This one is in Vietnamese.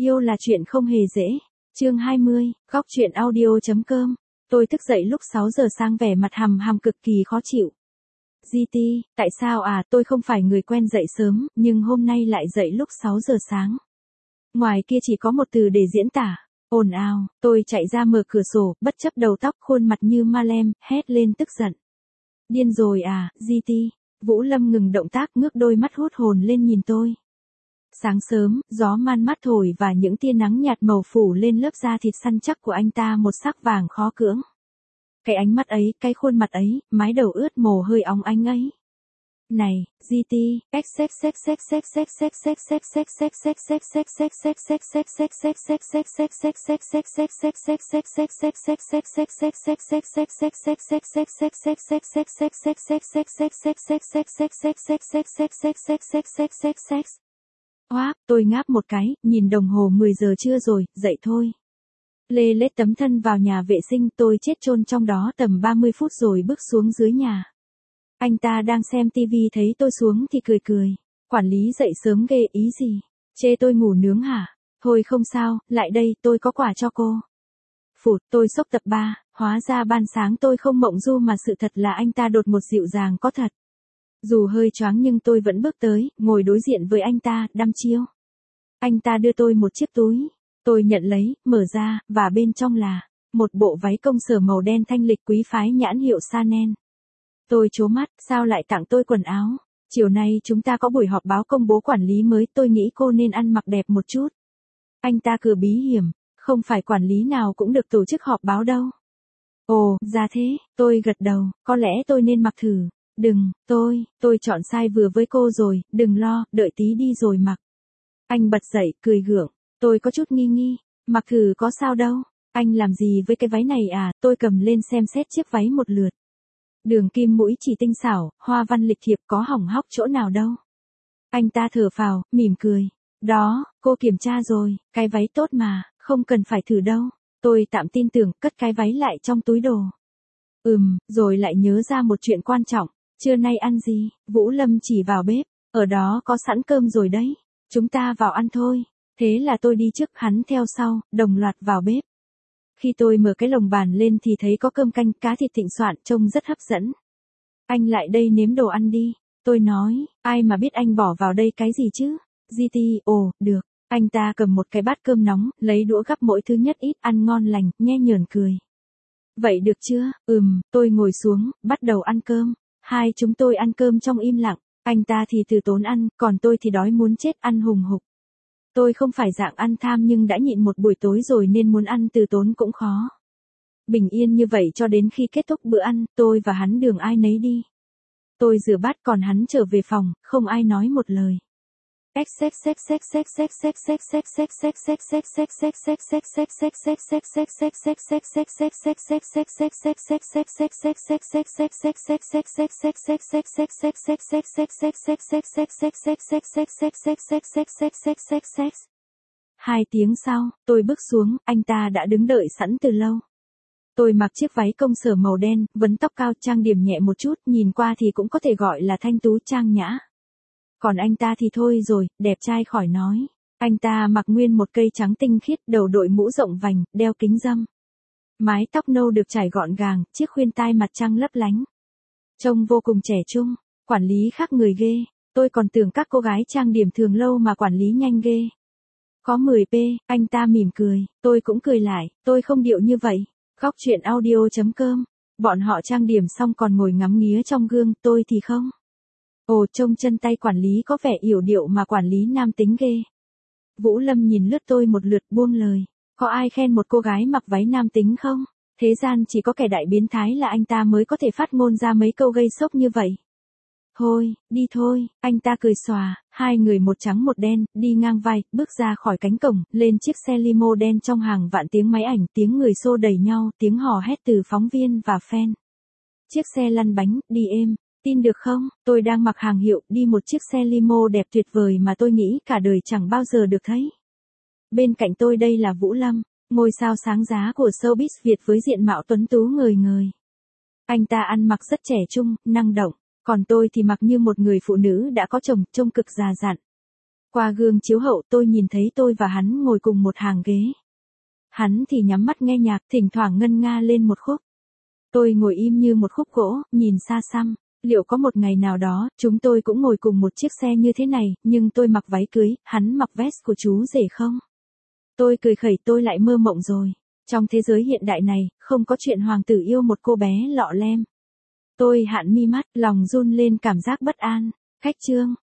Yêu là chuyện không hề dễ. Chương 20, góc truyện audio.com. Tôi thức dậy lúc 6 giờ sáng vẻ mặt hầm hầm cực kỳ khó chịu. GT, tại sao à, tôi không phải người quen dậy sớm, nhưng hôm nay lại dậy lúc 6 giờ sáng. Ngoài kia chỉ có một từ để diễn tả, ồn ào. Tôi chạy ra mở cửa sổ, bất chấp đầu tóc khuôn mặt như ma lem, hét lên tức giận. Điên rồi à, GT. Vũ Lâm ngừng động tác, ngước đôi mắt hút hồn lên nhìn tôi. Sáng sớm, gió man mát thổi và những tia nắng nhạt màu phủ lên lớp da thịt săn chắc của anh ta một sắc vàng khó cưỡng. Cái ánh mắt ấy, cái khuôn mặt ấy, mái đầu ướt mồ hơi óng ánh ấy. Này, GT, Oác, tôi ngáp một cái, nhìn đồng hồ 10 giờ trưa rồi, dậy thôi. Lê lết tấm thân vào nhà vệ sinh, tôi chết chôn trong đó tầm 30 phút rồi bước xuống dưới nhà. Anh ta đang xem tivi thấy tôi xuống thì cười cười. Quản lý dậy sớm ghê, ý gì? Chê tôi ngủ nướng hả? Thôi không sao, lại đây, tôi có quà cho cô. Phụt, tôi sốc tập 3, hóa ra ban sáng tôi không mộng du mà sự thật là anh ta đột ngột dịu dàng có thật. Dù hơi choáng nhưng tôi vẫn bước tới, ngồi đối diện với anh ta, đăm chiêu. Anh ta đưa tôi một chiếc túi. Tôi nhận lấy, mở ra, và bên trong là một bộ váy công sở màu đen thanh lịch quý phái nhãn hiệu Chanel. Tôi trố mắt, sao lại tặng tôi quần áo? Chiều nay chúng ta có buổi họp báo công bố quản lý mới, tôi nghĩ cô nên ăn mặc đẹp một chút. Anh ta cười bí hiểm, không phải quản lý nào cũng được tổ chức họp báo đâu. Ồ, ra thế, tôi gật đầu, có lẽ tôi nên mặc thử. Đừng, tôi chọn size vừa với cô rồi, đừng lo, đợi tí đi rồi mặc. Anh bật dậy, cười gượng, tôi có chút nghi nghi, mặc thử có sao đâu. Anh làm gì với cái váy này à? Tôi cầm lên xem xét chiếc váy một lượt. Đường kim mũi chỉ tinh xảo, hoa văn lịch thiệp, có hỏng hóc chỗ nào đâu. Anh ta thở phào, mỉm cười. Đó, cô kiểm tra rồi, cái váy tốt mà, không cần phải thử đâu. Tôi tạm tin tưởng, cất cái váy lại trong túi đồ. Rồi lại nhớ ra một chuyện quan trọng. Trưa nay ăn gì? Vũ Lâm chỉ vào bếp, ở đó có sẵn cơm rồi đấy. Chúng ta vào ăn thôi. Thế là tôi đi trước, hắn theo sau, đồng loạt vào bếp. Khi tôi mở cái lồng bàn lên thì thấy có cơm canh, cá thịt thịnh soạn, trông rất hấp dẫn. Anh lại đây nếm đồ ăn đi. Tôi nói, ai mà biết anh bỏ vào đây cái gì chứ? GT, ồ, được. Anh ta cầm một cái bát cơm nóng, lấy đũa gắp mỗi thứ nhất ít, ăn ngon lành, nhe nhởn cười. Vậy được chưa? Tôi ngồi xuống, bắt đầu ăn cơm. Hai chúng tôi ăn cơm trong im lặng. Anh ta thì từ tốn ăn, còn tôi thì đói muốn chết, ăn hùng hục. Tôi không phải dạng ăn tham nhưng đã nhịn một buổi tối rồi nên muốn ăn từ tốn cũng khó. Bình yên như vậy cho đến khi kết thúc bữa ăn, tôi và hắn đường ai nấy đi. Tôi rửa bát còn hắn trở về phòng, không ai nói một lời. Hai tiếng sau, tôi bước xuống, anh ta đã đứng đợi sẵn từ lâu. Tôi mặc chiếc váy công sở màu đen, vấn tóc cao, trang điểm nhẹ một chút, nhìn qua thì cũng có thể gọi là thanh tú trang nhã. Còn anh ta thì thôi rồi, đẹp trai khỏi nói. Anh ta mặc nguyên một cây trắng tinh khiết, đầu đội mũ rộng vành, đeo kính râm. Mái tóc nâu được trải gọn gàng, chiếc khuyên tai mặt trăng lấp lánh. Trông vô cùng trẻ trung, quản lý khác người ghê. Tôi còn tưởng các cô gái trang điểm thường lâu mà quản lý nhanh ghê. Có 10p, anh ta mỉm cười, tôi cũng cười lại, tôi không điệu như vậy. Góc truyện audio.com. Bọn họ trang điểm xong còn ngồi ngắm nghía trong gương, tôi thì không. Ồ, trông chân tay quản lý có vẻ yểu điệu mà quản lý nam tính ghê. Vũ Lâm nhìn lướt tôi một lượt, buông lời. Có ai khen một cô gái mặc váy nam tính không? Thế gian chỉ có kẻ đại biến thái là anh ta mới có thể phát ngôn ra mấy câu gây sốc như vậy. Thôi, đi thôi, anh ta cười xòa, hai người một trắng một đen, đi ngang vai, bước ra khỏi cánh cổng, lên chiếc xe limo đen trong hàng vạn tiếng máy ảnh, tiếng người xô đẩy nhau, tiếng hò hét từ phóng viên và fan. Chiếc xe lăn bánh, đi êm. Tin được không, tôi đang mặc hàng hiệu, đi một chiếc xe limo đẹp tuyệt vời mà tôi nghĩ cả đời chẳng bao giờ được thấy. Bên cạnh tôi đây là Vũ Lâm, ngôi sao sáng giá của showbiz Việt với diện mạo tuấn tú ngời ngời. Anh ta ăn mặc rất trẻ trung, năng động, còn tôi thì mặc như một người phụ nữ đã có chồng, trông cực già dặn. Qua gương chiếu hậu tôi nhìn thấy tôi và hắn ngồi cùng một hàng ghế. Hắn thì nhắm mắt nghe nhạc, thỉnh thoảng ngân nga lên một khúc. Tôi ngồi im như một khúc gỗ, nhìn xa xăm. Liệu có một ngày nào đó, chúng tôi cũng ngồi cùng một chiếc xe như thế này, nhưng tôi mặc váy cưới, hắn mặc vest của chú rể không? Tôi cười khẩy, tôi lại mơ mộng rồi. Trong thế giới hiện đại này, không có chuyện hoàng tử yêu một cô bé lọ lem. Tôi hạn mi mắt, lòng run lên cảm giác bất an. Khách trương.